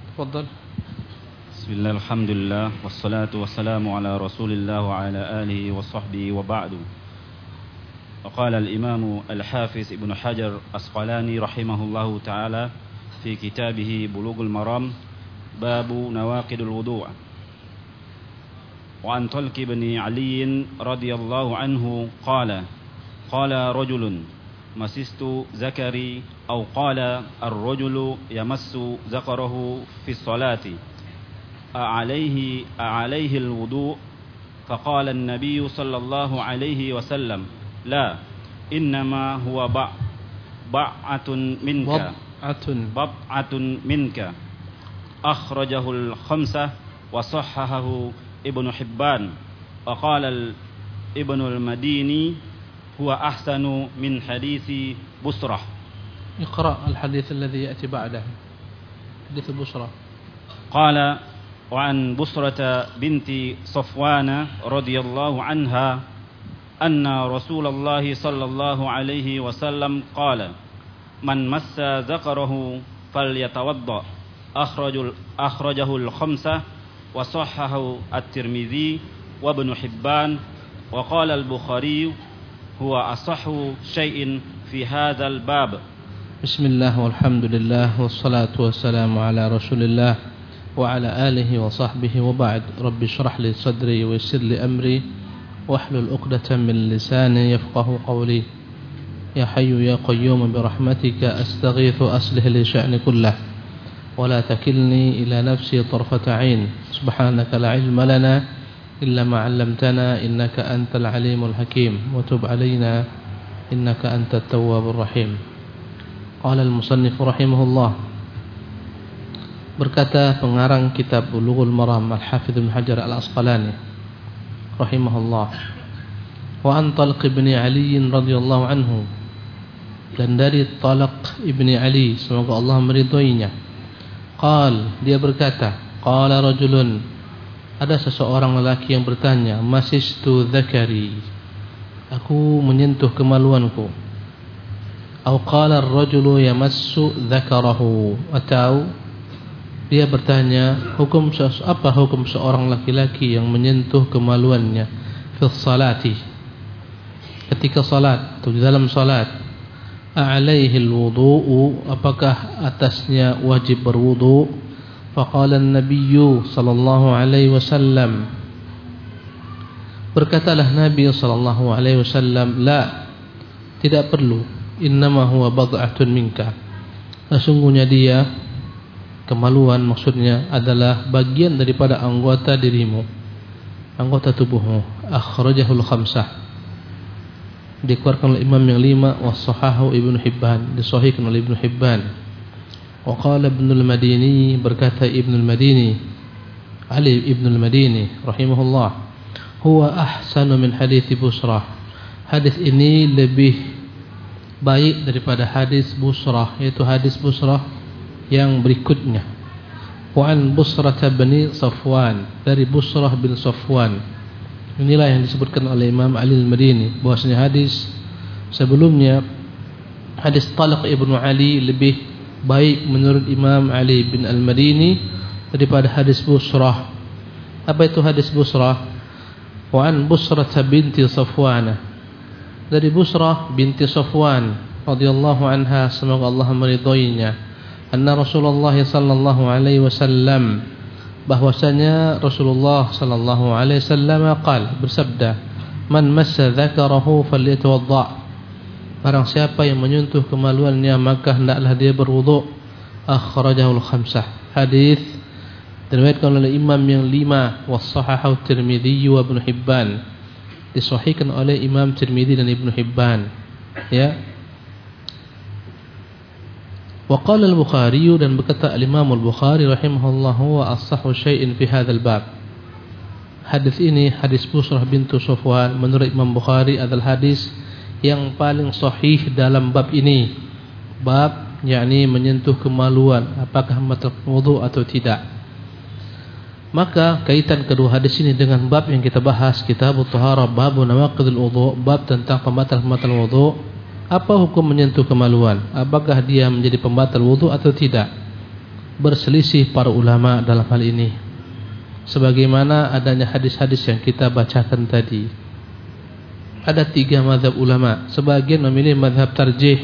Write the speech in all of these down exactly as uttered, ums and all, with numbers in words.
تفضل. بسم الله الحمد لله والصلاة والسلام على رسول الله وعلى آله وصحبه وبعد. وقال الإمام الحافظ ابن حجر العسقلاني رحمه الله تعالى في كتابه بلوغ المرام باب نواقض الوضوء. وعن طلق بن علي رضي الله عنه قال قال رجل مسست ذكري أو قال الرجل يمس ذكره في الصلاة أعليه أعليه الوضوء؟ فقال النبي صلى الله عليه وسلم لا، إنما هو بع بععة منك بضعة بضعة منك. أخرجه الخمسة وصححه ابن حبان. وقال ابن المديني هو أحسن من حديث بصرة. اقرأ الحديث الذي يأتي بعده، حديث بصرة. قال وعن بصرة بنت صفوان رضي الله عنها أن رسول الله صلى الله عليه وسلم قال من مس ذكره فليتوضأ. أخرج أخرجه الخمسة وصححه الترمذي وابن حبان. وقال البخاري هو أصح شيء في هذا الباب. بسم الله والحمد لله والصلاة والسلام على رسول الله وعلى آله وصحبه وبعد. رب اشرح لي صدري ويسر لي أمري واحلل عقدة من لساني يفقه قولي. يا حي يا قيوم برحمتك أستغيث أصلح لي شأني كله ولا تكلني إلى نفسي طرفة عين. سبحانك لا علم لنا إلا ما علمتنا إنك أنت العليم الحكيم وتب علينا إنك أنت التواب الرحيم. قال المصنف رحمه الله. Berkata pengarang kitab Bulughul Maram Al-Hafidz Ibnu Hajar Al-Asqalani rahimahullah, wa an Talq ibn Ali radhiyallahu anhu, dan dari Talq ibn Ali semoga Allah meridhoinya, qal, dia berkata, qala rajulun, ada seseorang lelaki yang bertanya, masistu dzakari, aku menyentuh kemaluanku. Atau qala ar-rajulu yamassu dzakarahu, atau dia bertanya, hukum apa hukum seorang laki-laki yang menyentuh kemaluannya fi salati, ketika salat atau di dalam salat. A'alaihi al-wudu'u, apakah atasnya wajib berwudu? Faqala an-nabiyyu sallallahu alaihi wasallam, berkatalah Nabi sallallahu alaihi wasallam, la, tidak perlu. Innama huwa bad'atun minka, sesungguhnya dia, kemaluan maksudnya adalah bagian daripada anggota dirimu, anggota tubuhmu. Akhrajahul khamsah, dikeluarkan oleh imam yang lima. Wassahahu Ibnu Hibban, disahihkan oleh Ibnu Hibban. Wa qala Ibnul Madini, berkata Ibnul Madini, Ali Ibnul Madini rahimahullah, huwa ahsanu min hadits Busrah, hadis ini lebih baik daripada hadis Busrah, yaitu hadis Busrah yang berikutnya. Wa an Busrah bin Safwan, dari Busrah bin Safwan. Inilah yang disebutkan oleh Imam Ali Al-Madini bahwasanya hadis sebelumnya, hadis Talq ibnu Ali, lebih baik menurut Imam Ali bin Al-Madini daripada hadis Busrah. Apa itu hadis Busrah? Wa an Busrah binti Safwan, dari Busrah binti Safwan radhiyallahu anha semoga Allah meridhoinya, anna Rasulullah sallallahu alaihi wasallam, bahwasanya Rasulullah sallallahu alaihi wasallam qala, bersabda, man massa dzakarahu falyatawadda, barang siapa yang menyentuh kemaluannya maka hendaklah dia berwudu. Akhrajahul khamsah, hadis diriwayatkan oleh imam yang lima. Wassahahu Tirmidzi wa Ibnu Hibban, disahihkan oleh Imam Tirmidzi dan Ibnu Hibban, ya. Wa qala al-Bukhari, dan berkata al-Imam al-Bukhari rahimahullah, wa as-sahhu syai'in fi hadzal bab, hadis ini, hadis Busrah bintu Safwan, menurut Imam Bukhari adalah hadis yang paling sahih dalam bab ini. Bab yakni menyentuh kemaluan, apakah batal wudu atau tidak. Maka kaitan kedua hadis ini dengan bab yang kita bahas, Kitabut Taharah, bab nawaqidul wudu, bab tentang pembatal-pembatal wudu. Apa hukum menyentuh kemaluan? Apakah dia menjadi pembatal wudu atau tidak? berselisih para ulama dalam hal ini, sebagaimana adanya hadis-hadis yang kita bacakan tadi. Ada tiga mazhab ulama. Sebagian memilih mazhab tarjih,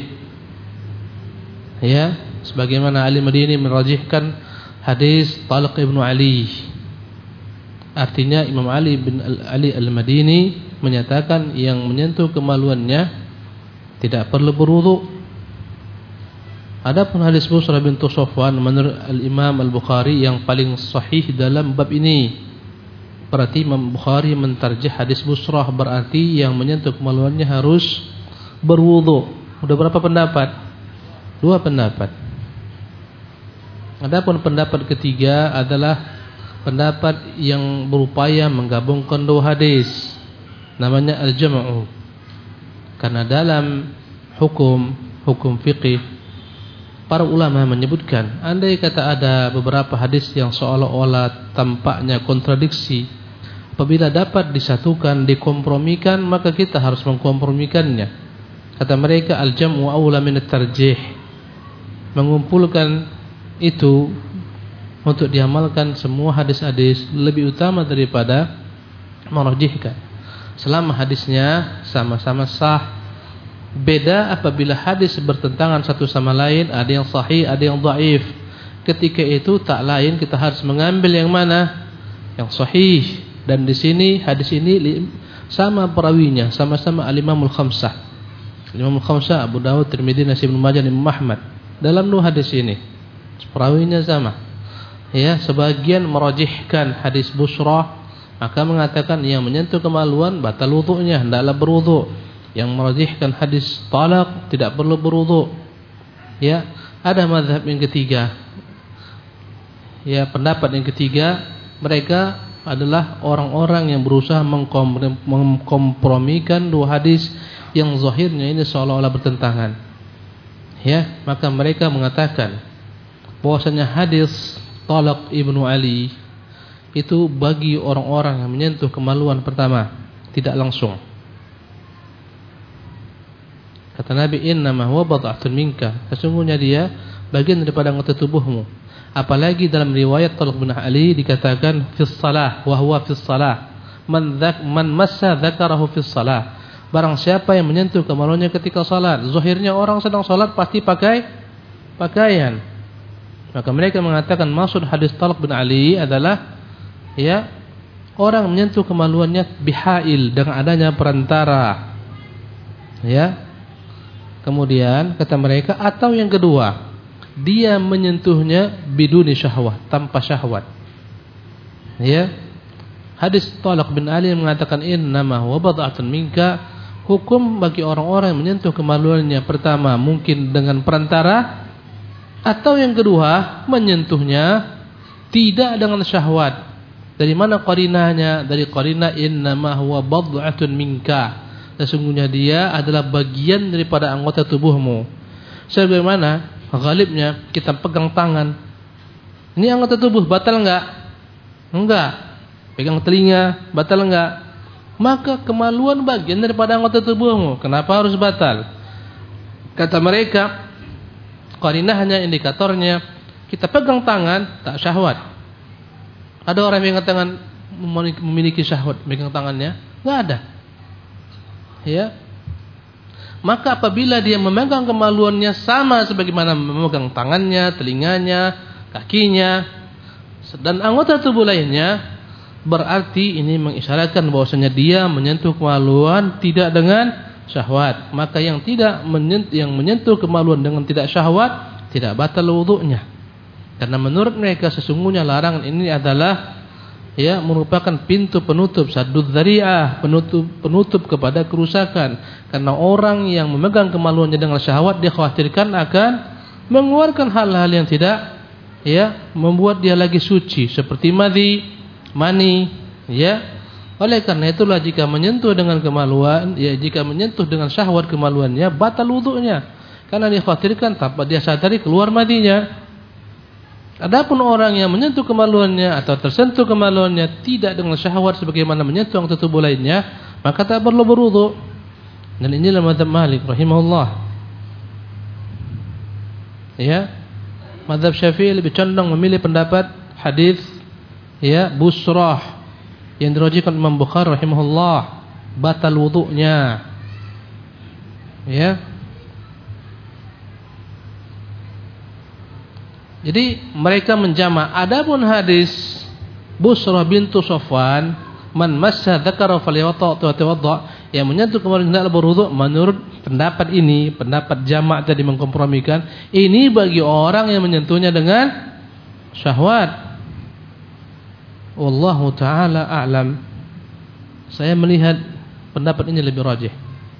ya, sebagaimana Ali Madini merajihkan hadis Talq ibnu Ali. Artinya Imam Ali bin Ali Al-Madini menyatakan yang menyentuh kemaluannya tidak perlu berwudu. Adapun hadis Busrah bintu Safwan menurut Al-Imam Al-Bukhari yang paling sahih dalam bab ini. Berarti Imam Bukhari mentarjih hadis Busrah, berarti yang menyentuh kemaluannya harus berwudu. Udah berapa pendapat? Dua pendapat. Adapun pendapat ketiga adalah pendapat yang berupaya menggabungkan dua hadis, namanya al-jam'u. Karena dalam hukum hukum fikih para ulama menyebutkan, andai kata ada beberapa hadis yang seolah-olah tampaknya kontradiksi, apabila dapat disatukan, dikompromikan, maka kita harus mengkompromikannya. Kata mereka, al-jam'u aula min at-tarjih. Mengumpulkan itu untuk diamalkan semua hadis-hadis lebih utama daripada merajihkan. Selama hadisnya sama-sama sah. Beda apabila hadis bertentangan satu sama lain, ada yang sahih, ada yang dhaif. Ketika itu tak lain kita harus mengambil yang mana? Yang sahih. Dan di sini hadis ini sama perawinya, sama-sama al-Imamul Khamsah. Al-Imamul Khamsah, Abu Dawud, Tirmidzi, Nasai, Ibnu Majah, Imam Ahmad. Dalam dua hadis ini perawinya sama. Ya, sebagian merajihkan hadis Busrah, maka mengatakan yang menyentuh kemaluan batal wudunya, hendaklah berwudu. Yang merajihkan hadis talaq tidak perlu berwudu. Ya, ada mazhab yang ketiga. Ya, pendapat yang ketiga, mereka adalah orang-orang yang berusaha mengkompromikan dua hadis yang zahirnya ini seolah-olah bertentangan. Ya, maka mereka mengatakan bahwasanya hadis Talq ibnu Ali itu bagi orang-orang yang menyentuh kemaluan pertama tidak langsung. Kata Nabi, innama huwa bad'atun minka, sesungguhnya dia bagian daripada anggota tubuhmu. Apalagi dalam riwayat Talq bin Ali dikatakan fis salah wa huwa fis salah, man dzak man massa dzakarahu fis salah. Barang siapa yang menyentuh kemaluannya ketika salat, zahirnya orang sedang salat pasti pakai pakaian. Maka mereka mengatakan maksud hadis Talq bin Ali adalah, ya, orang menyentuh kemaluannya bihail, dengan adanya perantara. Ya. Kemudian kata mereka, atau yang kedua, dia menyentuhnya biduni syahwat, tanpa syahwat. Ya. Hadis Talq bin Ali mengatakan innama huwa bad'atun minka, hukum bagi orang-orang yang menyentuh kemaluannya pertama mungkin dengan perantara, atau yang kedua menyentuhnya tidak dengan syahwat. Dari mana qarinahnya? Dari qarinah innama huwa bad'atun minka, sesungguhnya dia adalah bagian daripada anggota tubuhmu. Sebagaimana ghalibnya kita pegang tangan, ini anggota tubuh, batal enggak? Enggak. Pegang telinga, batal enggak? Maka kemaluan bagian daripada anggota tubuhmu, kenapa harus batal? Kata mereka, qarinahnya, indikatornya, kita pegang tangan tak syahwat. Ada orang yang pegang tangan memiliki syahwat pegang tangannya? Enggak ada. Ya. Maka apabila dia memegang kemaluannya sama sebagaimana memegang tangannya, telinganya, kakinya dan anggota tubuh lainnya, berarti ini mengisyaratkan bahwasanya dia menyentuh kemaluan tidak dengan syahwat. Maka yang tidak menyentuh, yang menyentuh kemaluan dengan tidak syahwat tidak batal wudunya. Karena menurut mereka sesungguhnya larangan ini adalah, ya, merupakan pintu penutup, saddud dzari'ah, penutup penutup kepada kerusakan. Karena orang yang memegang kemaluannya dengan syahwat, dia khawatirkan akan mengeluarkan hal-hal yang tidak, ya, membuat dia lagi suci, seperti madhi, mani, ya. Oleh karena itulah jika menyentuh dengan kemaluan, ya, jika menyentuh dengan syahwat kemaluannya batal wudunya, karena dia khawatirkan tanpa dia sadari keluar madhinya. Adapun orang yang menyentuh kemaluannya atau tersentuh kemaluannya tidak dengan syahwat sebagaimana menyentuh anggota tubuh lainnya, maka tak perlu berwudu. Dan inilah mazhab Malik rahimahullah. Ya. Mazhab Syafi'i lebih condong memilih pendapat hadis ya busrah yang diriwayatkan Imam Bukhari rahimahullah, batal wudunya. Ya. Jadi mereka menjama. Adapun hadis Busrah bintu Safwan, man massa dzakara falyatawadda, yang menyentuh kemarin hendak berwudu, menurut pendapat ini, pendapat jamak tadi mengkompromikan, ini bagi orang yang menyentuhnya dengan syahwat. Wallahu taala a'lam. Saya melihat pendapat ini lebih rajih.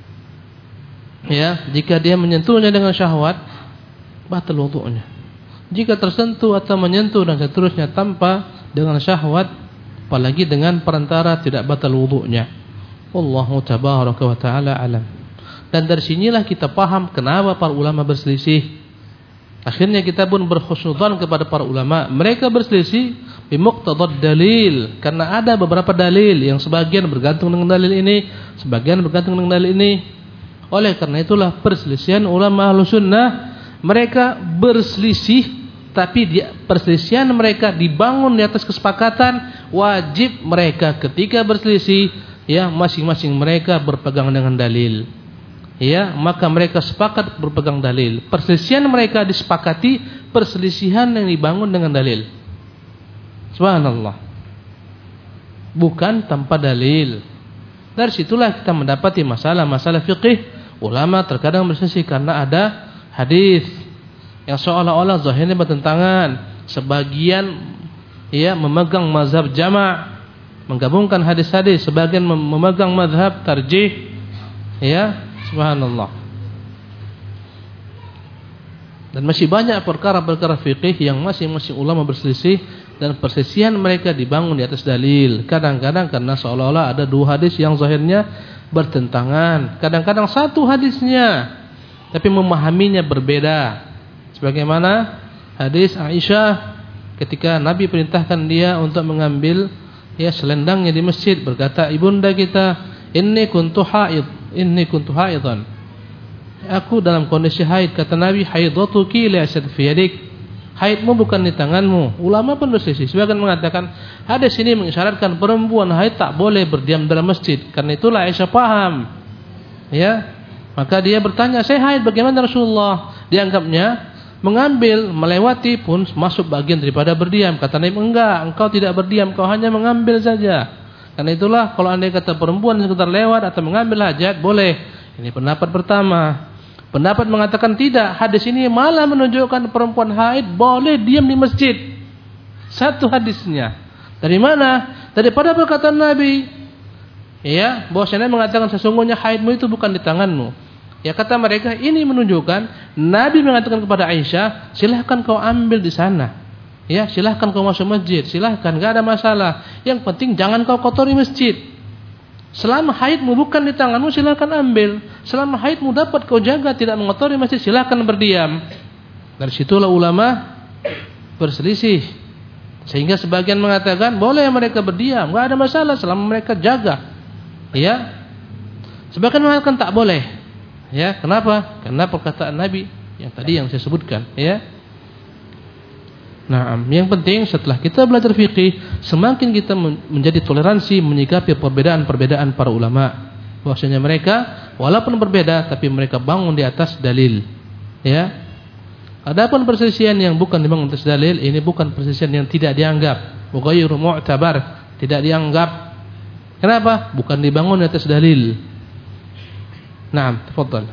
Ya, jika dia menyentuhnya dengan syahwat, batal wudunya. Jika tersentuh atau menyentuh dan seterusnya tanpa dengan syahwat, apalagi dengan perantara, tidak batal wudunya. Wallahu tabaraka wa taala alam. Dan dari sinilah kita paham kenapa para ulama berselisih. Akhirnya kita pun berhusnudzan kepada para ulama. Mereka berselisih bimuqtadad dalil, karena ada beberapa dalil yang sebagian bergantung dengan dalil ini, sebagian bergantung dengan dalil ini. Oleh karena itulah perselisihan ulama Ahlus Sunnah, mereka berselisih, tapi dia, perselisihan mereka dibangun di atas kesepakatan. Wajib mereka ketika berselisih, ya masing-masing mereka berpegang dengan dalil. Ya, maka mereka sepakat berpegang dalil. Perselisihan mereka disepakati, perselisihan yang dibangun dengan dalil. Subhanallah. Bukan tanpa dalil. Dari situlah kita mendapati masalah-masalah fikih. Ulama terkadang berselisih karena ada hadis yang seolah-olah zahirnya bertentangan. Sebagian ya memegang mazhab jama', menggabungkan hadis-hadis, sebagian memegang mazhab tarjih. Ya, subhanallah. Dan masih banyak perkara-perkara fikih yang masing-masing ulama berselisih, dan perselisihan mereka dibangun di atas dalil. Kadang-kadang karena seolah-olah ada dua hadis yang zahirnya bertentangan. Kadang-kadang satu hadisnya tapi memahaminya berbeda. Sebagaimana hadis Aisyah ketika Nabi perintahkan dia untuk mengambil ya selendangnya di masjid, berkata ibunda kita, inni kuntu haid, inni kuntu haidan. Aku dalam kondisi haid, kata Nabi, haidatuki laysat fi yadik. Haidmu bukan di tanganmu. Ulama pun berselisih. Sebagian mengatakan hadis ini mengisyaratkan perempuan haid tak boleh berdiam dalam masjid. Karena itulah Aisyah paham. Ya. Maka dia bertanya, "Saya haid, bagaimana Rasulullah?" Dianggapnya mengambil, melewati pun masuk bagian daripada berdiam. Kata Nabi, "Enggak, engkau tidak berdiam, kau hanya mengambil saja." Karena itulah kalau andai kata perempuan sekedar lewat atau mengambil hajat boleh. Ini pendapat pertama. Pendapat mengatakan tidak, hadis ini malah menunjukkan perempuan haid boleh diam di masjid. Satu hadisnya. Dari mana? Daripada perkataan Nabi. Ya, bahwasanya mengatakan sesungguhnya haidmu itu bukan di tanganmu. Ya, kata mereka ini menunjukkan Nabi mengatakan kepada Aisyah, silahkan kau ambil di sana. Ya, silahkan kau masuk masjid, silahkan, enggak ada masalah. Yang penting jangan kau kotori masjid. Selama haidmu bukan di tanganmu, silahkan ambil. Selama haidmu dapat kau jaga, tidak mengotori masjid, silahkan berdiam. Dari situlah ulama berselisih. Sehingga sebagian mengatakan boleh mereka berdiam, enggak ada masalah selama mereka jaga. Ya. Sebagian mengatakan tak boleh. Ya, kenapa? Karena perkataan Nabi yang tadi yang saya sebutkan, ya. Nah, yang penting setelah kita belajar fikih, semakin kita menjadi toleransi menyikapi perbedaan-perbedaan para ulama. Bahwasanya mereka walaupun berbeda tapi mereka bangun di atas dalil. Ya. Adapun perselisihan yang bukan dibangun atas dalil, ini bukan perselisihan yang tidak dianggap, ghairu mu'tabar, tidak dianggap. Kenapa? Bukan dibangun di atas dalil. Naam, tafadhal.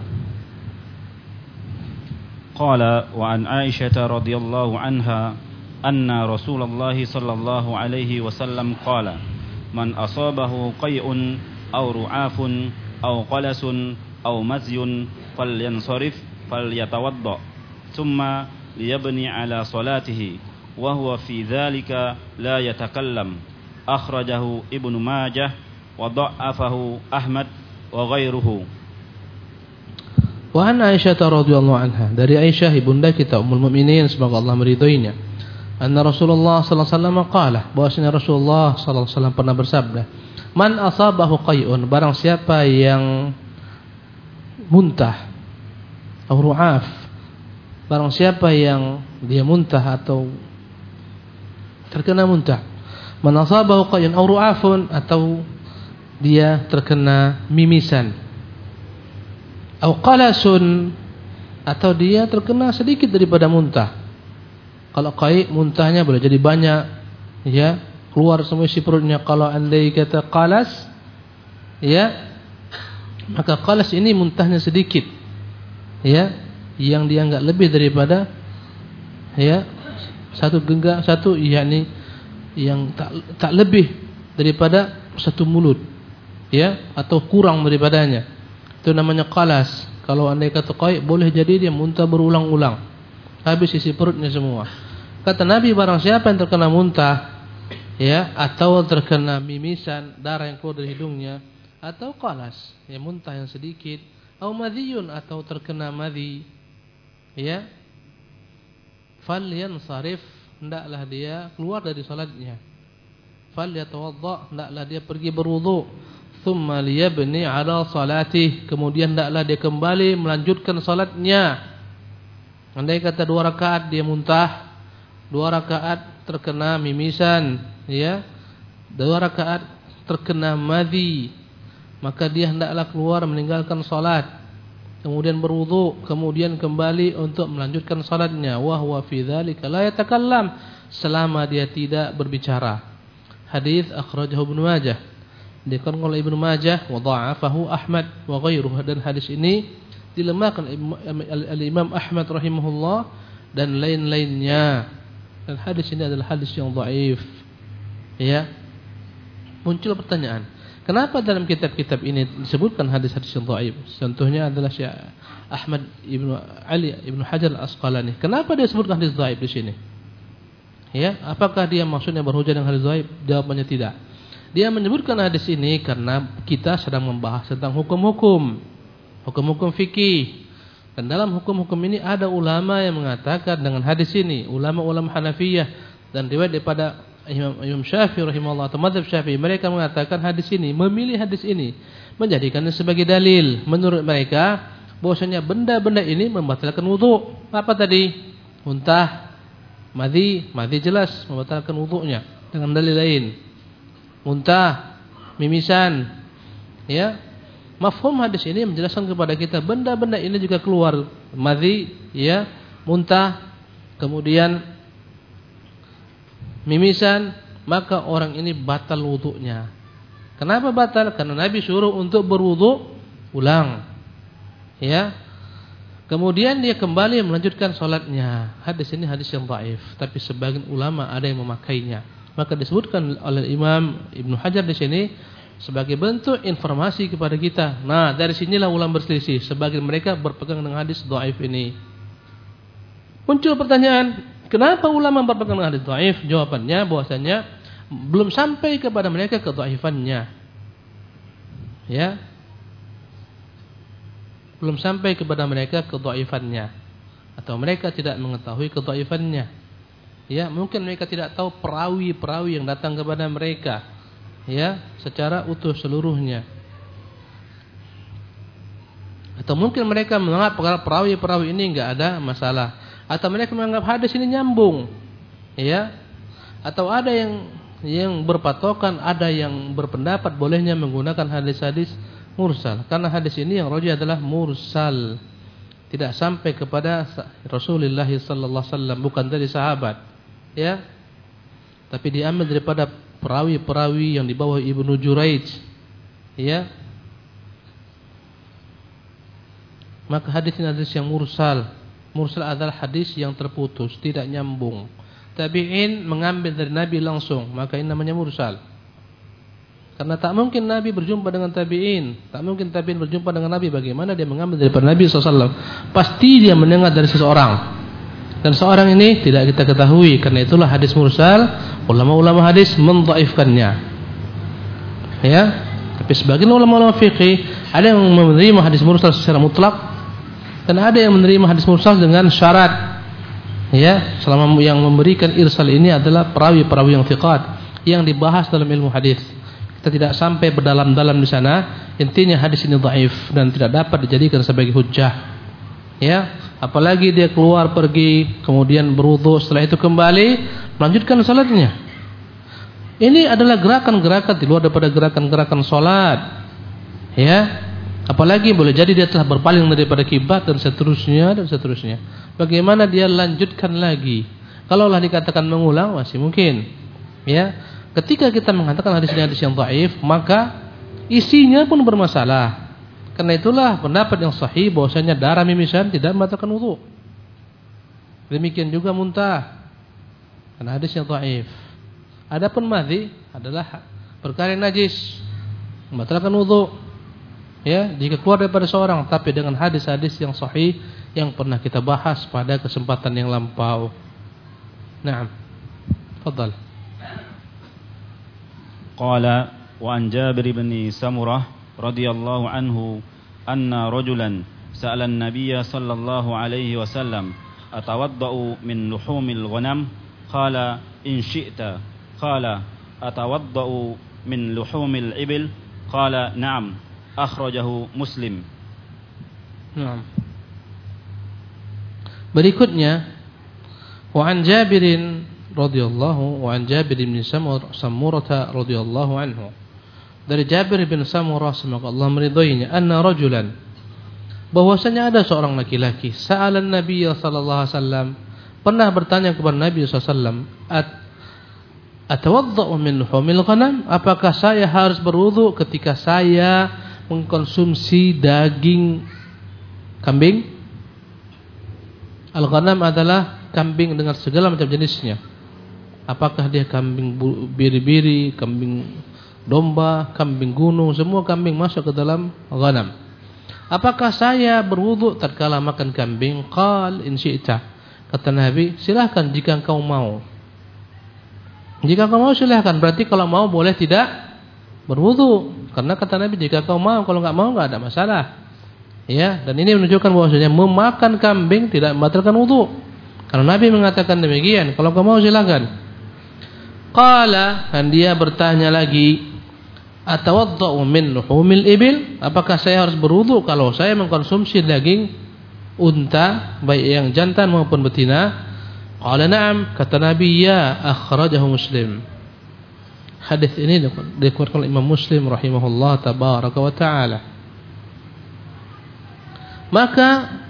Qala wa an Aisyah radhiyallahu anha anna Rasulullah sallallahu alaihi wasallam qala man asabahu qay'un aw ru'afun aw qalasun aw mazyun falyansarif falyatawadda thumma liyabni ala salatihi wa huwa fi dhalika la yatakallam akhrajahu Ibnu Majah wa dha'afahu Ahmad wa ghairuhu. Wa an Aisyah radhiyallahu anha, dari Aisyah ibunda kita Ummul Mukminin semoga Allah meridhoinya, anna Rasulullah sallallahu alaihi wasallam qala, bahwasanya Rasulullah sallallahu alaihi wasallam pernah bersabda, man asabahu qay'un, barang siapa yang muntah, atau ru'af, barang siapa yang dia muntah atau terkena muntah, man asabahu qay'un aw ru'afun, atau dia terkena mimisan, aw qalasun, atau dia terkena sedikit daripada muntah. Kalau qai' muntahnya boleh jadi banyak, ya, keluar semua isi perutnya. Kalau andai kata qalas, ya, maka qalas ini muntahnya sedikit, ya, yang dia enggak lebih daripada, ya, satu genggam, satu, yakni yang tak tak lebih daripada satu mulut, ya, atau kurang daripadanya. Itu namanya qalas. Kalau andai kata qai', boleh jadi dia muntah berulang-ulang, habis isi perutnya semua. Kata Nabi, barang siapa yang terkena muntah, ya, atau terkena mimisan, darah yang keluar dari hidungnya, atau qalas, ya, muntah yang sedikit, atau madhiyun, atau terkena madhi, ya, falyansarif, hendaklah dia keluar dari salatnya. Falyatawadda, hendaklah dia pergi berwudu. Thumma liyabni ala salatih, kemudian hendaklah dia kembali melanjutkan salatnya. Andai kata dua rakaat dia muntah, dua rakaat terkena mimisan, ya, dua rakaat terkena madhi, maka dia hendaklah keluar meninggalkan salat, kemudian berwudu, kemudian kembali untuk melanjutkan salatnya. Wa huwa fi dzalika la yatakallam, selama dia tidak berbicara. Hadis akhrajahu Ibnu Majah, dikatakan oleh Ibnu Majah, wa dha'afahu Ahmad wa ghairuhu, dan hadis ini dilemahkan al-Imam Ahmad rahimahullah dan lain-lainnya. Dan hadis ini adalah hadis yang dhaif. Ya. Muncul pertanyaan, kenapa dalam kitab-kitab ini disebutkan hadis-hadis yang dhaif? Contohnya adalah Syekh Ahmad Ibnu Ali Ibnu Hajar Al-Asqalani. Kenapa dia sebutkan hadis dhaif di sini? Ya, apakah dia maksudnya berhujjah dengan hadis dhaif? Jawabannya tidak. Dia menyebutkan hadis ini karena kita sedang membahas tentang hukum-hukum, hukum-hukum fikih. Dan dalam hukum-hukum ini ada ulama yang mengatakan dengan hadis ini, ulama-ulama Hanafiyah dan riwayat daripada Imam, Imam Syafi'i rahimahullah atau mazhab Syafi'i, mereka mengatakan hadis ini, memilih hadis ini menjadikannya sebagai dalil. Menurut mereka bahwasanya benda-benda ini membatalkan wudu. Apa tadi? Muntah, madhi, madhi jelas membatalkan wudunya dengan dalil lain. Muntah, mimisan, ya. Mafhum hadis ini menjelaskan kepada kita benda-benda ini juga keluar, madhi, ya, muntah, kemudian mimisan, maka orang ini batal wudunya. Kenapa batal? Karena Nabi suruh untuk berwudu ulang, ya. Kemudian dia kembali melanjutkan salatnya. Hadis ini hadis yang dhaif, tapi sebagian ulama ada yang memakainya. Maka disebutkan oleh Imam Ibnu Hajar di sini sebagai bentuk informasi kepada kita. Nah, dari sinilah ulama berselisih. Sebagian mereka berpegang dengan hadis dhaif ini. Muncul pertanyaan, kenapa ulama berpegang dengan hadis dhaif? Jawabannya bahwasanya belum sampai kepada mereka kedhaifannya. Ya. Belum sampai kepada mereka kedhaifannya, atau mereka tidak mengetahui kedhaifannya. Ya, mungkin mereka tidak tahu perawi-perawi yang datang kepada mereka, ya, secara utuh seluruhnya. Atau mungkin mereka menganggap perawi-perawi ini enggak ada masalah, atau mereka menganggap hadis ini nyambung, ya. Atau ada yang yang berpatokan, ada yang berpendapat bolehnya menggunakan hadis-hadis mursal, karena hadis ini yang rajih adalah mursal, tidak sampai kepada Rasulullah sallallahu alaihi wasallam, bukan dari sahabat, ya, tapi diambil daripada perawi-perawi yang di bawah Ibnu Juraij, ya. Maka hadis ini hadis yang mursal. Mursal adalah hadis yang terputus, tidak nyambung. Tabi'in mengambil dari Nabi langsung, maka ini namanya mursal. Karena tak mungkin Nabi berjumpa dengan tabi'in, tak mungkin tabi'in berjumpa dengan Nabi. Bagaimana dia mengambil daripada Nabi sallallahu alaihi wasallam? Pasti dia mendengar dari seseorang, dan seorang ini tidak kita ketahui. Karena itulah hadis mursal, ulama-ulama hadis mendhaifkannya, ya. Tapi sebagian ulama-ulama fikih ada yang menerima hadis mursal secara mutlak, dan ada yang menerima hadis mursal dengan syarat, ya, selama yang memberikan irsal ini adalah perawi-perawi yang thiqat yang dibahas dalam ilmu hadis. Kita tidak sampai berdalam-dalam di sana. Intinya hadis ini dhaif dan tidak dapat dijadikan sebagai hujjah, ya. apalagi dia keluar pergi kemudian berwudu, setelah itu kembali melanjutkan salatnya. Ini adalah gerakan-gerakan di luar daripada gerakan-gerakan salat. Ya. Apalagi boleh jadi dia telah berpaling daripada kiblat dan seterusnya dan seterusnya. Bagaimana dia lanjutkan lagi? Kalaulah dikatakan mengulang masih mungkin. Ya. Ketika kita mengatakan hadis ini hadis yang dhaif, maka isinya pun bermasalah. Karena itulah pendapat yang sahih bahwasanya darah mimisan tidak membatalkan wudu. Demikian juga muntah. Karena hadis yang dhaif. Adapun madhi adalah perkara yang najis, membatalkan wudu. Ya, jika keluar daripada seorang, tapi dengan hadis-hadis yang sahih yang pernah kita bahas pada kesempatan yang lampau. Naam. Tafadhal. Qala wa an Jabir bin Samurah radhiyallahu anhu anna rajulan sa'ala an-nabiy sallallahu alaihi wasallam atawaddau min luhumil ghanam qala in syi'ta qala atawaddau min luhumil ibil qala na'am akhrajahu Muslim. Naam. Berikutnya wa an Jabirin radhiyallahu wa an Jabir bin Samurah radhiyallahu anhu. Dari Jabir bin Samurah semoga Allah meridhoinya, anna rajulan, bahwasanya ada seorang laki-laki sa'alan Nabi sallallahu alaihi wasallam, pernah bertanya kepada Nabi sallallahu alaihi wasallam, at atawaddau min humil ghanam, apakah saya harus berwudu ketika saya mengkonsumsi daging kambing? Al-ghanam adalah kambing dengan segala macam jenisnya. Apakah dia kambing biri-biri, kambing domba, kambing gunung, semua kambing masuk ke dalam ghanam. Apakah saya berwudu tatkala makan kambing? Qal in syi'ta. Kata Nabi, silakan jika engkau mau. Jika engkau mau silakan, berarti kalau mau boleh tidak berwudu. Karena kata Nabi, jika kau mau, kalau enggak mau enggak ada masalah. Ya, dan ini menunjukkan bahwasanya memakan kambing tidak membatalkan wudu. Karena Nabi mengatakan demikian, kalau kau mau silakan. Qala, dan dia bertanya lagi, atawaddau min luhumil ibil, apakah saya harus berwudu kalau saya mengkonsumsi daging unta, baik yang jantan maupun betina? Qala na'am, kata Nabi, ya, akhrajahu Muslim. Hadis ini dikeluarkan oleh Imam Muslim rahimahullah tabaraka wa taala. Maka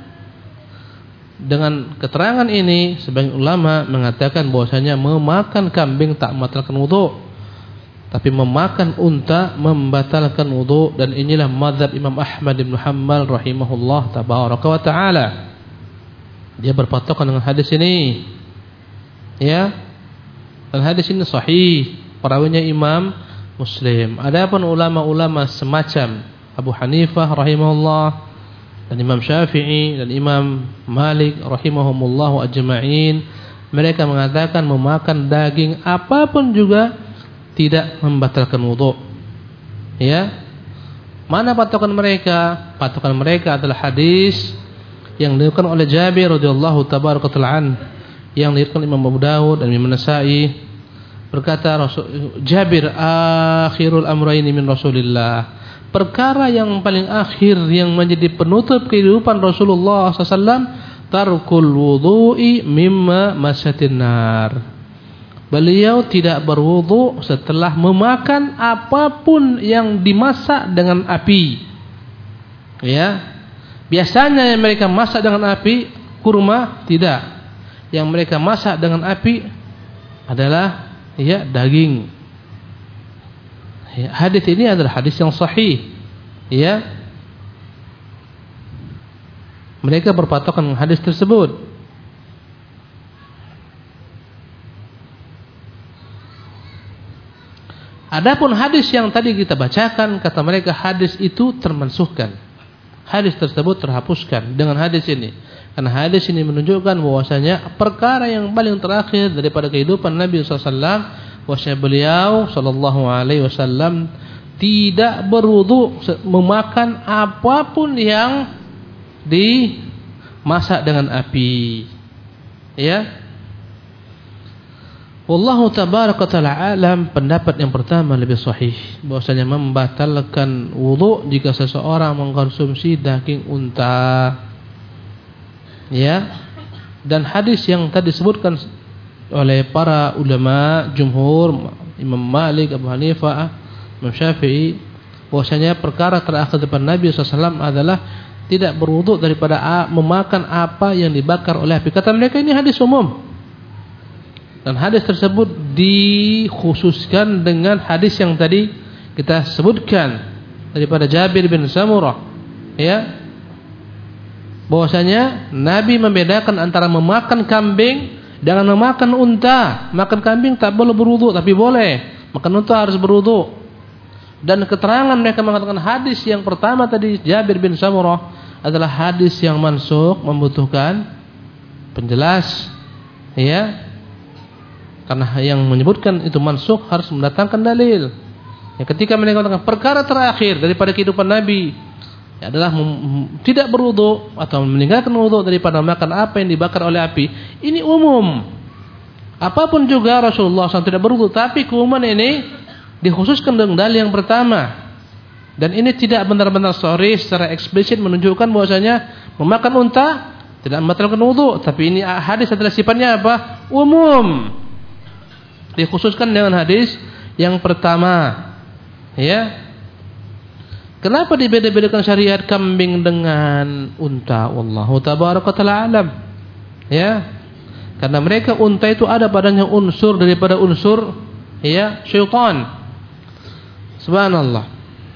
dengan keterangan ini sebagian ulama mengatakan bahwasanya memakan kambing tak membatalkan wudu, tapi memakan unta membatalkan wudu, dan inilah mazhab Imam Ahmad bin Hanbal rahimahullah tabaraka wa taala. Dia berpatokan dengan hadis ini. Ya. Dan hadis ini sahih. Perawinya Imam Muslim. Adapun ulama-ulama semacam Abu Hanifah rahimahullah dan Imam Syafi'i dan Imam Malik rahimahumullah ajma'in, mereka mengatakan memakan daging apapun juga tidak membatalkan wudu. Ya. Mana patokan mereka? Patokan mereka adalah hadis yang diriwayatkan oleh Jabir radhiyallahu tabaraka ta'ala yang diriwayatkan Imam Abu Dawud dan Imam Nasa'i. Berkata Rasul, Jabir, akhirul amrayni min Rasulillah, perkara yang paling akhir yang menjadi penutup kehidupan Rasulullah sallallahu alaihi wasallam, tarkul wudu'i mimma masatin nar. Beliau tidak berwudu setelah memakan apapun yang dimasak dengan api. Ya. Biasanya yang mereka masak dengan api kurma, tidak. Yang mereka masak dengan api adalah ya daging. Ya, hadis ini adalah hadis yang sahih. Ya. Mereka berpatokan dengan hadis tersebut. Adapun hadis yang tadi kita bacakan, kata mereka hadis itu termansuhkan. Hadis tersebut terhapuskan dengan hadis ini. Karena hadis ini menunjukkan bahwasanya perkara yang paling terakhir daripada kehidupan Nabi sallallahu alaihi wasallam, bahwasanya beliau sallallahu alaihi wasallam tidak berwudu memakan apapun yang dimasak dengan api. Ya. Wallahu tabaraka ta'ala alam, pendapat yang pertama lebih sahih, bahwasanya membatalkan wudu jika seseorang mengkonsumsi daging unta. Ya. Dan hadis yang tadi disebutkan oleh para ulama jumhur, Imam Malik, Abu Hanifah, Imam Syafi'i, bahwasanya perkara terakhir depan Nabi sallallahu alaihi wasallam adalah tidak berwudu daripada memakan apa yang dibakar oleh api. Kata mereka ini hadis umum. Dan hadis tersebut dikhususkan dengan hadis yang tadi kita sebutkan daripada Jabir bin Samurah, ya. Bahwasanya Nabi membedakan antara memakan kambing dengan memakan unta. Makan kambing tak boleh berwudu, tapi boleh makan unta harus berwudu. Dan keterangan mereka mengatakan hadis yang pertama tadi Jabir bin Samurah adalah hadis yang mansukh, membutuhkan penjelas, ya. Karena yang menyebutkan itu mansukh harus mendatangkan dalil. Ya, ketika mereka mengatakan perkara terakhir daripada kehidupan Nabi ya, adalah tidak berwudu atau meninggalkan wudu daripada makan apa yang dibakar oleh api, ini umum. Apapun juga Rasulullah shallallahu alaihi wasallam tidak berwudu, tapi keumuman ini dikhususkan dengan dalil yang pertama. Dan ini tidak benar-benar sorry secara eksplisit menunjukkan bahwasanya memakan unta tidak membatalkan wudu, tapi ini hadis adalah sifatnya apa? Umum. Dikhususkan dengan hadis yang pertama. Ya. Kenapa dibeda-bedakan syariat kambing dengan unta? Wallahu tabaraka taala alam. Ya. Karena mereka unta itu ada padanya unsur daripada unsur ya syaitan. Subhanallah.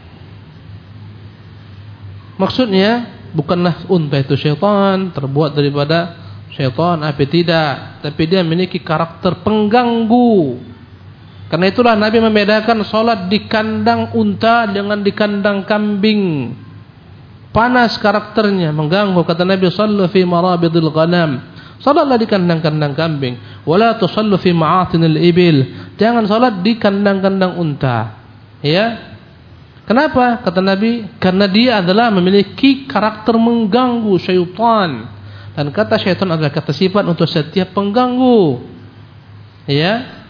Maksudnya bukanlah unta itu syaitan, terbuat daripada syaitan, api tidak, tapi dia memiliki karakter pengganggu. Karena itulah Nabi membedakan salat di kandang unta dengan di kandang kambing. Panas karakternya, mengganggu. Kata Nabi, "Shallu fi marabidil ghanam." Salatlah di kandang-kandang kambing. "Wala tusallu fi ma'atinil ibil." Jangan salat di kandang-kandang unta. Ya. Kenapa? Kata Nabi, karena dia adalah memiliki karakter mengganggu, syaitan. Dan kata syaitan adalah kata sifat untuk setiap pengganggu. Ya.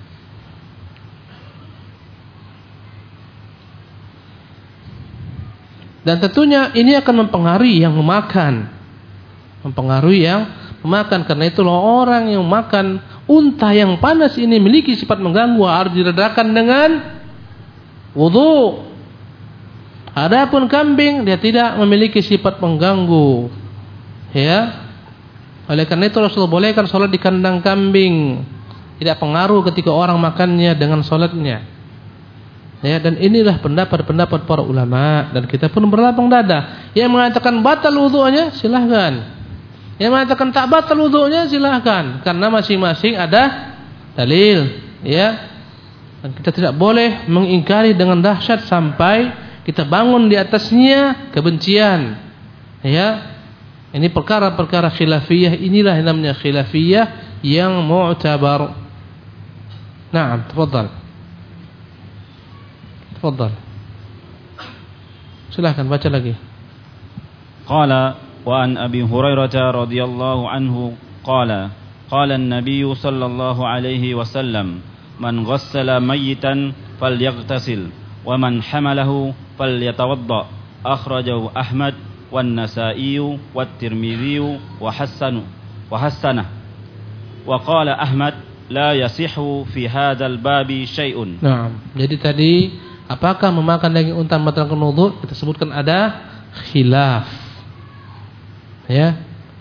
Dan tentunya ini akan mempengaruhi yang memakan. Mempengaruhi yang memakan. Karena itulah orang yang makan unta yang panas ini memiliki sifat mengganggu, harus diredakan dengan wudu. Adapun kambing dia tidak memiliki sifat pengganggu. Ya. Oleh karena itu Rasul bolehkan salat di kandang kambing. Tidak pengaruh ketika orang makannya dengan salatnya. Ya, dan inilah pendapat-pendapat para ulama, dan kita pun berlapang dada. Yang mengatakan batal wudunya silahkan. Yang mengatakan tak batal wudunya silahkan, karena masing-masing ada dalil, ya. Dan kita tidak boleh mengingkari dengan dahsyat sampai kita bangun di atasnya kebencian. Ya. Ini perkara-perkara khilafiyah, inilah yang namanya khilafiyah yang mu'tabar. Naam, tafadhal. Tafadhal. Silakan baca lagi. Qala wa an Abi Hurairah radhiyallahu anhu qala qala an-nabiy sallallahu alaihi wasallam man ghassala mayyitan falyaghtasil wa man hamalahu falyatawadda akhrajahu Ahmad wan Nasa'i wat Tirmidzi wa hasanu wa hasanah wa qala Ahmad la yasihu fi hadzal babi syai'un. Naam. Jadi tadi apakah memakan daging unta membatalkan wudu? Kita sebutkan ada khilaf. Ya.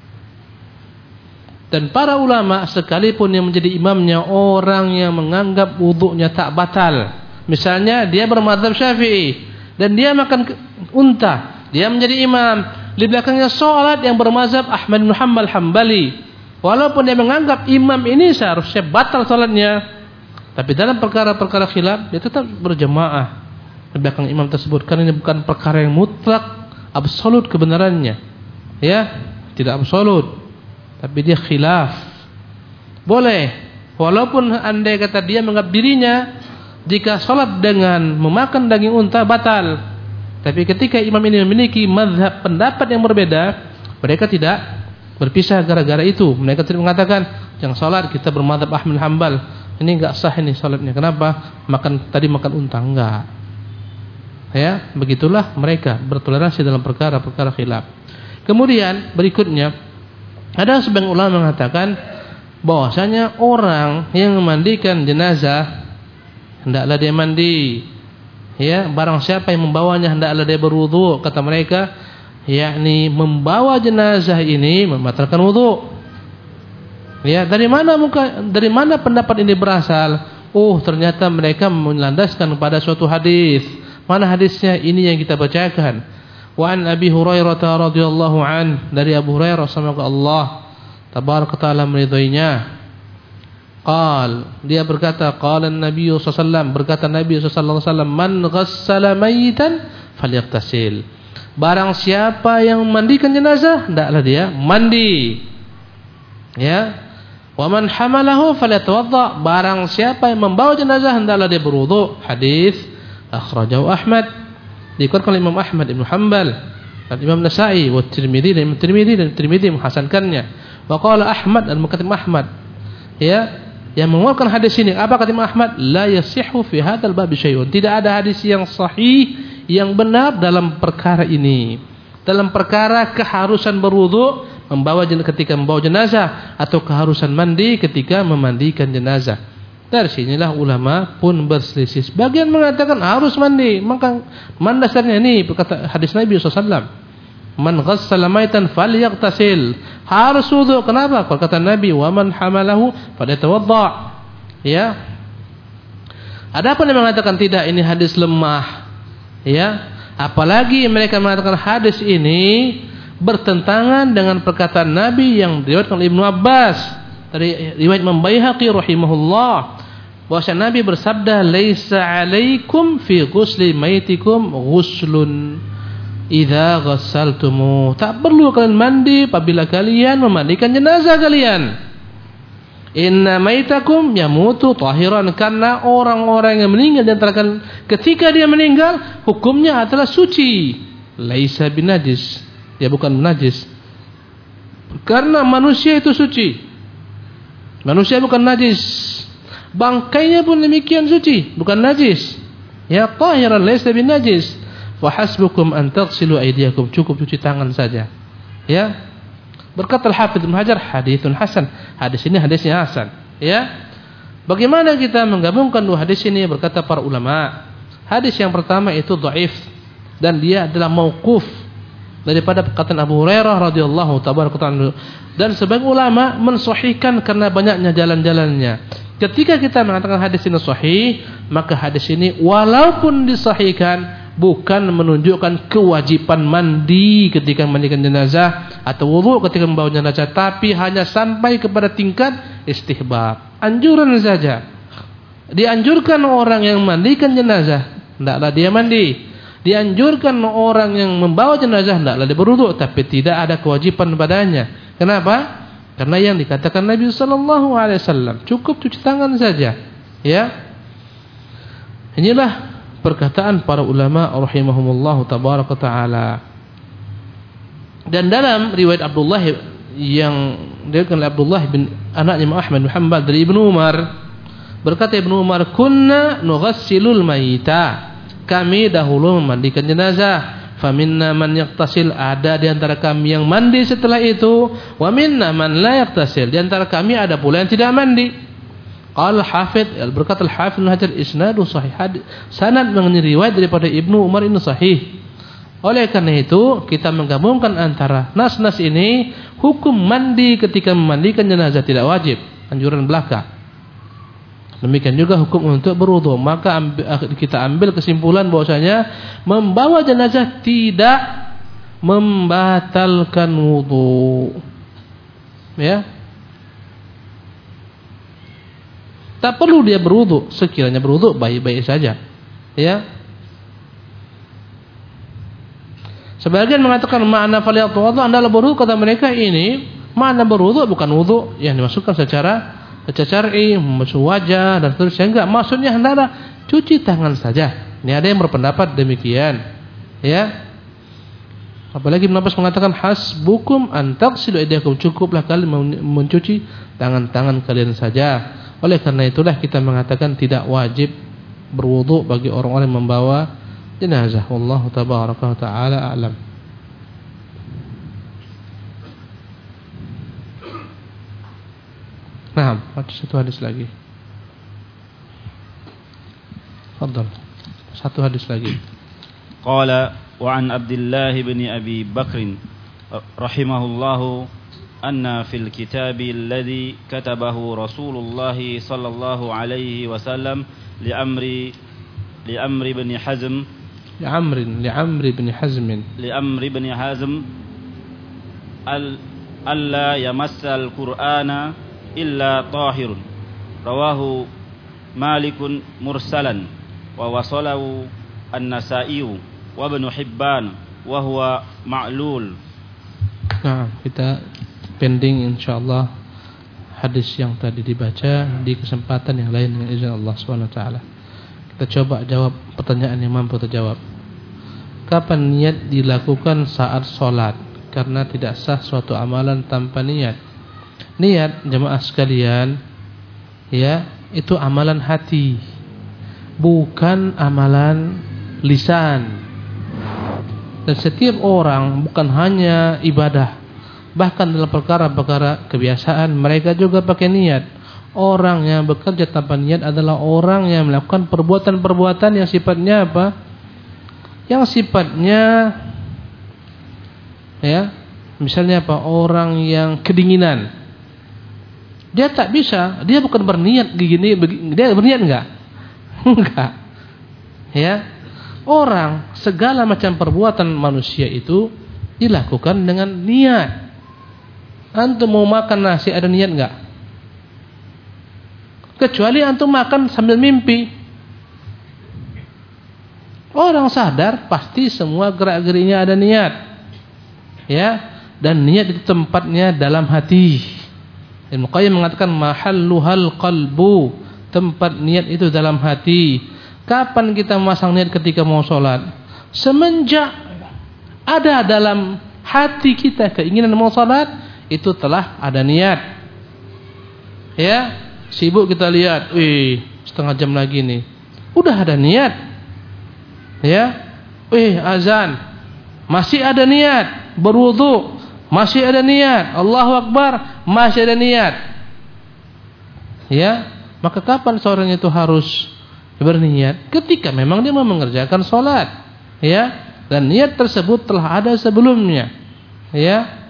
Dan para ulama sekalipun yang menjadi imamnya orang yang menganggap wudunya tak batal. Misalnya dia bermadzhab Syafi'i dan dia makan unta, dia menjadi imam. Di belakangnya salat yang bermadzhab Ahmad bin Hanbal Hambali. Walaupun dia menganggap imam ini seharusnya batal salatnya, tapi dalam perkara-perkara khilaf dia tetap berjamaah di belakang imam tersebut, karena ini bukan perkara yang mutlak absolut kebenarannya. Ya, tidak absolut, tapi dia khilaf. Boleh, walaupun andai kata dia menganggap dirinya jika salat dengan memakan daging unta batal, tapi ketika imam ini memiliki mazhab pendapat yang berbeda, mereka tidak berpisah gara-gara itu. Mereka tidak mengatakan yang salat kita bermadzhab Ahmad bin Hanbal, ini enggak sah ini salatnya. Kenapa? Makan tadi makan unta, enggak. Ya, begitulah mereka bertoleransi dalam perkara-perkara khilaf. Kemudian berikutnya Ada sebagian ulama mengatakan bahwasanya orang yang memandikan jenazah hendaklah dia mandi. Ya, barang siapa yang membawanya hendaklah dia berwudu. Kata mereka, yakni membawa jenazah ini membatalkan wudu. Ya, dari mana muka, dari mana pendapat ini berasal? Oh, ternyata mereka melandaskan pada suatu hadis. Mana hadisnya? Ini yang kita bacakan. Wa an Abi Hurairah radhiyallahu an, dari Abu Hurairah semoga Allah tabaraka taala meridhoinya. Qal, dia berkata, qala an-nabiy sallallahu alaihi wasallam, berkata Nabi sallallahu alaihi wasallam, man ghassala mayitan falyaghtasil. Barang siapa yang mandikan jenazah, hendaklah dia mandi. Ya. Wa man hamalahu falyatawadda. Barang siapa yang membawa jenazah, hendaklah dia berwudu. Hadis akhrajahu Ahmad, dikeluarkan oleh Imam Ahmad Ibn Hanbal dan Imam Nasa'i wa Tirmidzi dan Imam Tirmidzi dan Tirmidzi menghasankannya. Wa qala Ahmad dan mengatakan Ahmad, ya, yang mengeluarkan hadis ini, apa kata Imam Ahmad? La yasihhu fi hadzal bab syai'un. Tidak ada hadis yang sahih yang benar dalam perkara ini. Dalam perkara keharusan berwudu membawa jenazah ketika membawa jenazah atau keharusan mandi ketika memandikan jenazah. Dari sinilah ulama pun berselisih. Sebagian mengatakan harus mandi. Maka mandasarnya ini berkata hadis Nabi sallallahu alaihi wasallam, man ghassala maitan falyaghtasil. Harus wudu. Kenapa? Kalau kata Nabi, wa man hamalahu falyatawadda. Ya. Adapun yang mengatakan tidak, ini hadis lemah. Ya. Apalagi mereka mengatakan hadis ini bertentangan dengan perkataan Nabi yang diriwayatkan oleh Ibnu Abbas dari riwayat Imam Baihaqi rahimahullah, bahwa Nabi bersabda, laisa alaikum fi ghusli maitikum ghuslun idza ghassaltumu. Tak perlu kalian mandi apabila kalian memandikan jenazah kalian. Inna maitakum yamutu tahiran, karena orang-orang yang meninggal di antara kalian ketika dia meninggal hukumnya adalah suci. Laisa binajis, dia bukan najis. Karena manusia itu suci. Manusia bukan najis. Bangkainya pun demikian suci, bukan najis. Ya, tahiran laisa binajis. Wa hasbukum an taghsilu aydiyakum, cukup cuci tangan saja. Ya. Berkata Al-Hafidz Ibnu Hajar, haditsun hasan. Hadis ini hadisnya hasan. Ya. Bagaimana kita menggabungkan dua hadis ini? Berkata para ulama, hadis yang pertama itu dhaif dan dia adalah mauquf daripada perkataan Abu Hurairah radhiyallahu tabaraka ta'ala, dan sebagian ulama mensahihkan karena banyaknya jalan-jalannya. Ketika kita mengatakan hadis ini sahih, maka hadis ini walaupun disahihkan bukan menunjukkan kewajiban mandi ketika memandikan jenazah atau wudu ketika membawa jenazah, tapi hanya sampai kepada tingkat istihbab, anjuran saja. Dianjurkan orang yang memandikan jenazah hendaklah dia mandi. Dianjurkan orang yang membawa jenazah hendaklah dia berwudu, tapi tidak ada kewajiban padanya. Kenapa? Karena yang dikatakan Nabi sallallahu alaihi wasallam, cukup cuci tangan saja. Ya. Inilah perkataan para ulama rahimahumullah tabaraka taala. Dan dalam riwayat Abdullah yang diriwayatkan oleh Abdullah bin anaknya Ahmad bin Hanbal dari Ibnu Umar, berkata Ibnu Umar, kunna nughassilul mayita, kami dahulu memandikan jenazah. Faminna man yaqtasil, ada di antara kami yang mandi setelah itu. Wa minna man la yaqtasil, di antara kami ada pula yang tidak mandi. Qala Hafidz, berkata Al-Hafidz Ibnu Hajar, isnadu sahih, sanad mengenai riwayat daripada Ibnu Umar ini sahih. Oleh karena itu kita menggabungkan antara nas-nas ini, hukum mandi ketika memandikan jenazah tidak wajib, anjuran belaka. Demikian juga hukum untuk berwudu. Maka ambil, kita ambil kesimpulan bahwasanya membawa jenazah tidak membatalkan wudu. Ya. Tak perlu dia berwudu, sekiranya berwudu baik-baik saja. Ya. Sebagian mengatakan makna falyatawaddu adalah berwudu, kata mereka ini makna berwudu bukan wudu yang dimasukkan secara secara syar'i, membasuh wajah dan seterusnya. Enggak, maksudnya hendaklah cuci tangan saja. Ini ada yang berpendapat demikian. Ya. Apalagi Ibnu Abbas mengatakan hasbukum an taghsilu aydiyakum, cukuplah kalian mencuci tangan-tangan kalian saja. Oleh karena itulah kita mengatakan tidak wajib berwudu bagi orang-orang yang membawa jenazah. Wallahu tabaraka wa taala a'lam. Nah, ada satu hadis lagi. Fadhal. Satu hadis lagi. Qala wa an Abdullah bin Abi Bakr rahimahullahu anna fil kitabi alladhi katabahu Rasulullah sallallahu alaihi wasallam li amri li amri bin Hazm li amrin li amri bin Hazm li amri bin Hazm al alla yamassa al-Qur'ana illa tahirun rawahu Malikun mursalan wa wasalahu An-Nasa'i wa Ibnu Hibban wa huwa ma'lul. Nah, kita pending insyaallah hadis yang tadi dibaca di kesempatan yang lain dengan izin Allah Subhanahu wa taala. Kita coba jawab pertanyaan yang mampu terjawab. Kapan niat dilakukan saat salat? Karena tidak sah suatu amalan tanpa niat. Niat jemaah sekalian, ya, itu amalan hati, bukan amalan lisan. Dan setiap orang bukan hanya ibadah, bahkan dalam perkara-perkara kebiasaan mereka juga pakai niat. Orang yang bekerja tanpa niat adalah orang yang melakukan perbuatan-perbuatan yang sifatnya apa? Yang sifatnya, ya, misalnya apa? Orang yang kedinginan, dia tak bisa, dia bukan berniat begini, dia berniat enggak? Enggak. Ya. Orang segala macam perbuatan manusia itu dilakukan dengan niat. Antum mau makan nasi ada niat enggak? Kecuali antum makan sambil mimpi. Orang sadar pasti semua gerak-geriknya ada niat. Ya, dan niat itu tempatnya dalam hati. Ibnu Qayyim mengatakan mahalluhal qalbu, tempat niat itu dalam hati. Kapan kita memasang niat ketika mau sholat? Semenjak ada dalam hati kita keinginan mau sholat, itu telah ada niat. Ya, sibuk kita lihat, wih, setengah jam lagi nih, udah ada niat. Ya, wih, azan, masih ada niat. Berwudu, masih ada niat. Allahu Akbar, masih ada niat. Ya, maka kapan seorang itu harus berniat? Ketika memang dia mau mengerjakan sholat, ya, dan niat tersebut telah ada sebelumnya, ya,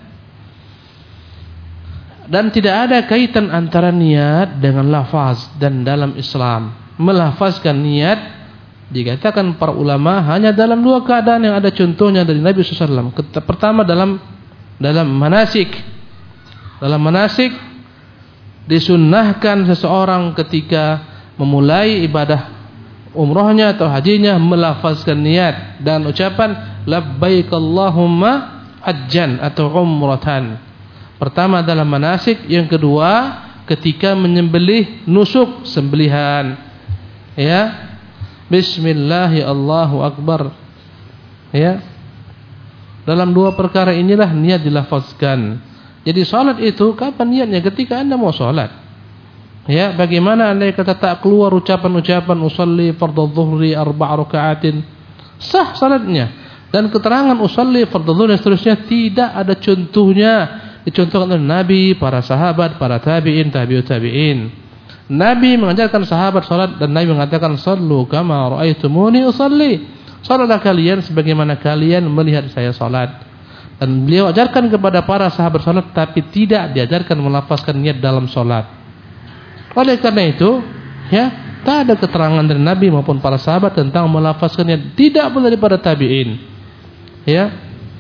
dan tidak ada kaitan antara niat dengan lafaz. Dan dalam Islam melafazkan niat dikatakan para ulama hanya dalam dua keadaan yang ada contohnya dari Nabi shallallahu alaihi wasallam. Pertama dalam dalam manasik, dalam manasik disunnahkan seseorang ketika memulai ibadah umrahnya atau hajinya melafazkan niat dan ucapan labbaik Allahumma hajjan atau umratan. Pertama dalam manasik, yang kedua ketika menyembelih nusuk, sembelihan. Ya. Bismillahi Allahu Akbar. Ya. Dalam dua perkara inilah niat dilafazkan. Jadi salat itu kapan niatnya? Ketika Anda mau salat. Ya, bagaimana andai kata tak keluar ucapan-ucapan usolli fardhu dhuhri arba' raka'atin, sah salatnya. Dan keterangan usolli fardhu dhuhri dan seterusnya tidak ada contohnya dicontohkan oleh Nabi, para sahabat, para tabi'in, tabi'ut tabi'in. Nabi mengajarkan sahabat salat dan Nabi mengatakan sallu kama ra'aitumuni usolli. Salatlah kalian sebagaimana kalian melihat saya salat. Dan beliau ajarkan kepada para sahabat salat, tapi tidak diajarkan melafazkan niat dalam salat. Oleh karena itu, ya, tak ada keterangan dari Nabi maupun para sahabat tentang melafazkan niat, tidak pun daripada tabi'in. Ya.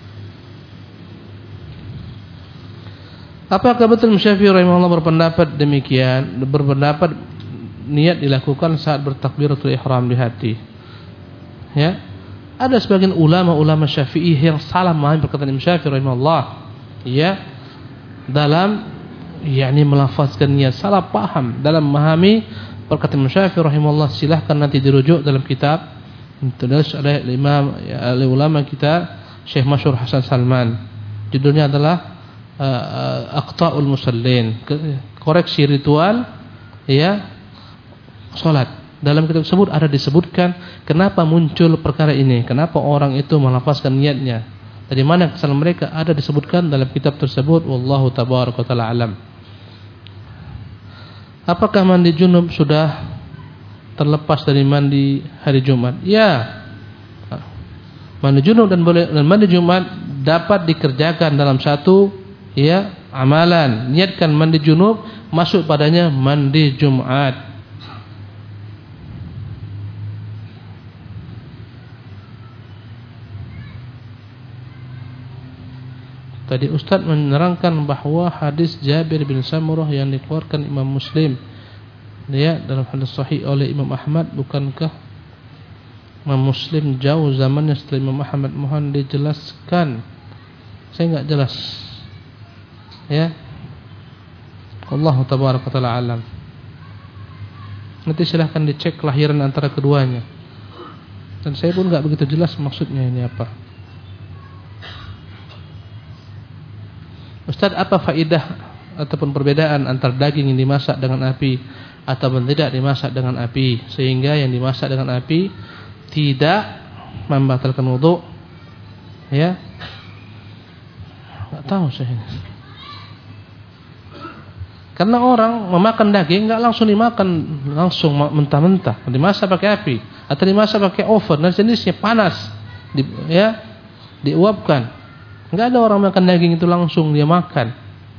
Apakah betul Syafi'i rahimahullah berpendapat demikian, berpendapat niat dilakukan saat bertakbiratul ihram di hati? Ya. Ada sebagian ulama-ulama Syafi'i yang salah memahami perkataan Imam Syafi'i rahimahullah, ya, dalam yakni melafazkan niat, salah paham dalam memahami perkataan Imam Syafi'i rahimahullah. Silahkan nanti dirujuk dalam kitab ditulis oleh Imam, ya, oleh ulama kita Syekh Masyhur Hasan Salman. Judulnya adalah uh, Aqta'ul Musallin, koreksi ritual, ya, salat. Dalam kitab tersebut ada disebutkan kenapa muncul perkara ini, kenapa orang itu melafazkan niatnya, dari mana kesalahan mereka, ada disebutkan dalam kitab tersebut. Wallahu tabaraka taala alam. Apakah mandi junub sudah terlepas dari mandi hari Jumat? Ya. Mandi junub dan boleh dan mandi Jumat dapat dikerjakan dalam satu ya amalan. Niatkan mandi junub, masuk padanya mandi Jumat. Tadi Ustaz menerangkan bahawa hadis Jabir bin Samurah yang dikeluarkan Imam Muslim ya dalam hadis sahih oleh Imam Ahmad, bukankah Imam Muslim jauh zamannya setelah Imam Ahmad? Mohon dijelaskan. Saya enggak jelas. Ya. Allah tabaraka taala alam. Nanti silahkan dicek kelahiran antara keduanya. Dan saya pun enggak begitu jelas maksudnya ini apa. Ustaz, apa faedah ataupun perbedaan antara daging yang dimasak dengan api ataupun tidak dimasak dengan api, sehingga yang dimasak dengan api tidak membatalkan wudu? Ya, nggak tahu saya. Karena orang memakan daging nggak langsung dimakan langsung mentah-mentah, dimasak pakai api atau dimasak pakai oven dan jenisnya panas, di, ya diuapkan. Enggak ada orang makan daging itu langsung dia makan.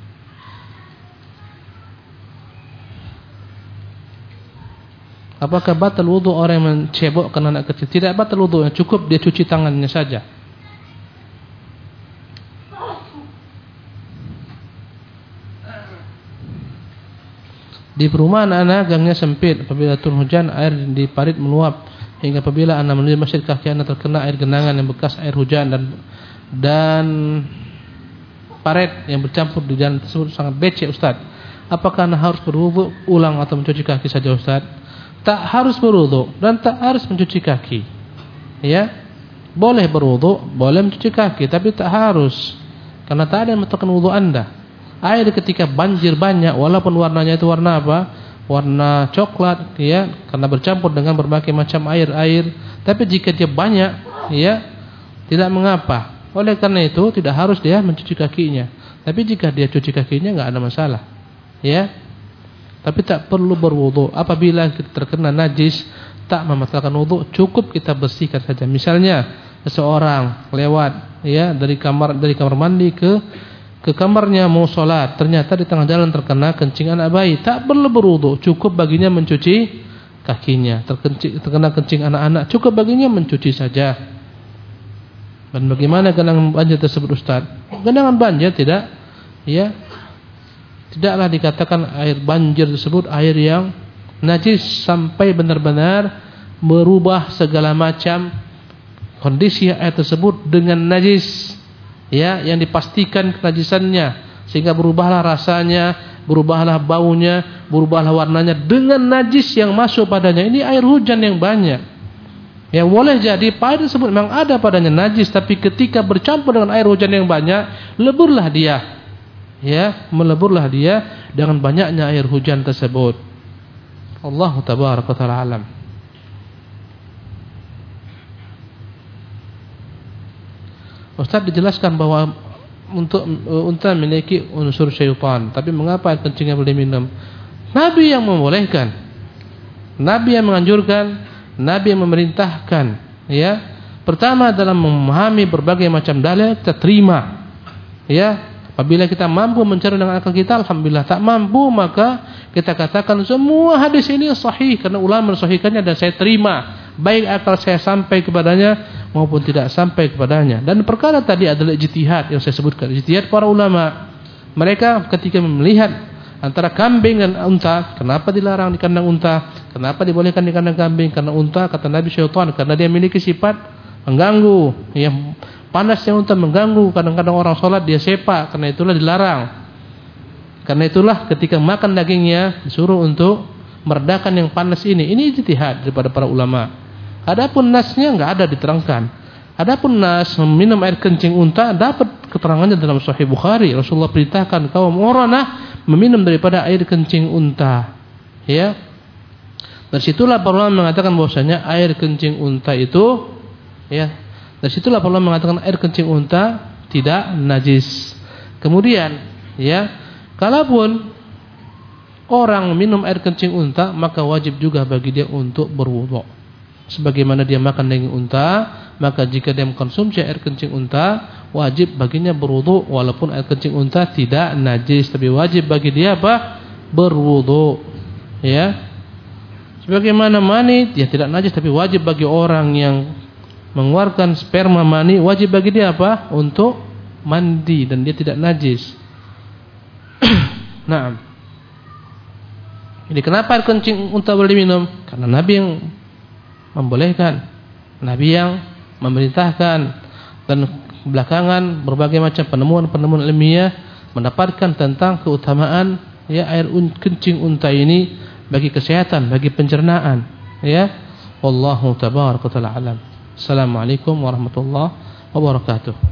Apakah batal wudu orang yang mencebokkan anak kecil? Tidak batal wudunya, cukup dia cuci tangannya saja. Di perumahan anak gangnya sempit, apabila turun hujan air di parit meluap, hingga apabila anak menuju masjid kaki anak terkena air genangan yang bekas air hujan dan dan paret yang bercampur di jalan tersebut sangat becek, Ustaz. Apakah anda harus berwudu ulang atau mencuci kaki saja, Ustaz? Tak harus berwudu dan tak harus mencuci kaki. Ya, boleh berwudu, boleh mencuci kaki, tapi tak harus, karena tak ada yang membatalkan wudu anda. Air ketika banjir banyak, walaupun warnanya itu warna apa? Warna coklat, ya, karena bercampur dengan berbagai macam air-air. Tapi jika dia banyak, ya, tidak mengapa. Oleh karena itu tidak harus dia mencuci kakinya. Tapi jika dia cuci kakinya enggak ada masalah. Ya. Tapi tak perlu berwudu. Apabila kita terkena najis tak membatalkan wudu, cukup kita bersihkan saja. Misalnya seseorang lewat ya dari kamar dari kamar mandi ke ke kamarnya mau salat, ternyata di tengah jalan terkena kencing anak bayi, tak perlu berwudu, cukup baginya mencuci kakinya. Terkencing, terkena kencing anak-anak, cukup baginya mencuci saja. Dan bagaimana genangan banjir tersebut, Ustaz? Genangan banjir tidak, ya, tidaklah dikatakan air banjir tersebut air yang najis sampai benar-benar merubah segala macam kondisi air tersebut dengan najis, ya, yang dipastikan kenajisannya, sehingga berubahlah rasanya, berubahlah baunya, berubahlah warnanya dengan najis yang masuk padanya. Ini air hujan yang banyak. Yang boleh jadi air tersebut memang ada padanya najis, tapi ketika bercampur dengan air hujan yang banyak, leburlah dia. Ya, meleburlah dia dengan banyaknya air hujan tersebut. Allah tabaraka taala alam. Ustaz dijelaskan bahwa untuk unta memiliki unsur syaitan, tapi mengapa air kencingnya boleh minum? Nabi yang membolehkan, Nabi yang menganjurkan, Nabi yang memerintahkan, ya. Pertama dalam memahami berbagai macam dalil kita terima, ya. Apabila kita mampu mencari dengan akal kita, alhamdulillah. Tak mampu maka kita katakan semua hadis ini sahih karena ulama mensahihkannya dan saya terima, baik akal saya sampai kepadanya maupun tidak sampai kepadanya. Dan perkara tadi adalah ijtihad yang saya sebutkan, ijtihad para ulama. Mereka ketika melihat antara kambing dan unta, kenapa dilarang di kandang unta, kenapa dibolehkan di kandang kambing? Karena unta kata Nabi syaitan, karena dia memiliki sifat mengganggu, ya, panasnya unta mengganggu, kadang-kadang orang sholat dia sepak, karena itulah dilarang. Karena itulah ketika makan dagingnya disuruh untuk meredakan yang panas ini. Ini ijtihad daripada para ulama. Adapun nasnya enggak ada diterangkan. Adapun nas meminum air kencing unta dapat keterangannya dalam Sahih Bukhari. Rasulullah perintahkan kaum Uranah meminum daripada air kencing unta. Ya. Dari situlah para ulama mengatakan bahwasanya air kencing unta itu, ya, dari situlah para ulama mengatakan air kencing unta tidak najis. Kemudian, ya, kalaupun orang minum air kencing unta, maka wajib juga bagi dia untuk berwudu. Sebagaimana dia makan daging unta, maka jika dia mengkonsumsi air kencing unta, wajib baginya berwudu walaupun air kencing unta tidak najis, tapi wajib bagi dia apa? Berwudu. Ya. Sebagaimana mani dia tidak najis, tapi wajib bagi orang yang mengeluarkan sperma mani, wajib bagi dia apa? Untuk mandi dan dia tidak najis. Nah, jadi kenapa air kencing unta boleh diminum? Karena Nabi yang membolehkan, Nabi yang memerintahkan, dan belakangan berbagai macam penemuan-penemuan ilmiah mendapatkan tentang keutamaan ya air kencing unta ini bagi kesehatan, bagi pencernaan. Ya, wallahu tabaraka wa taala alam. Assalamualaikum warahmatullahi wabarakatuh.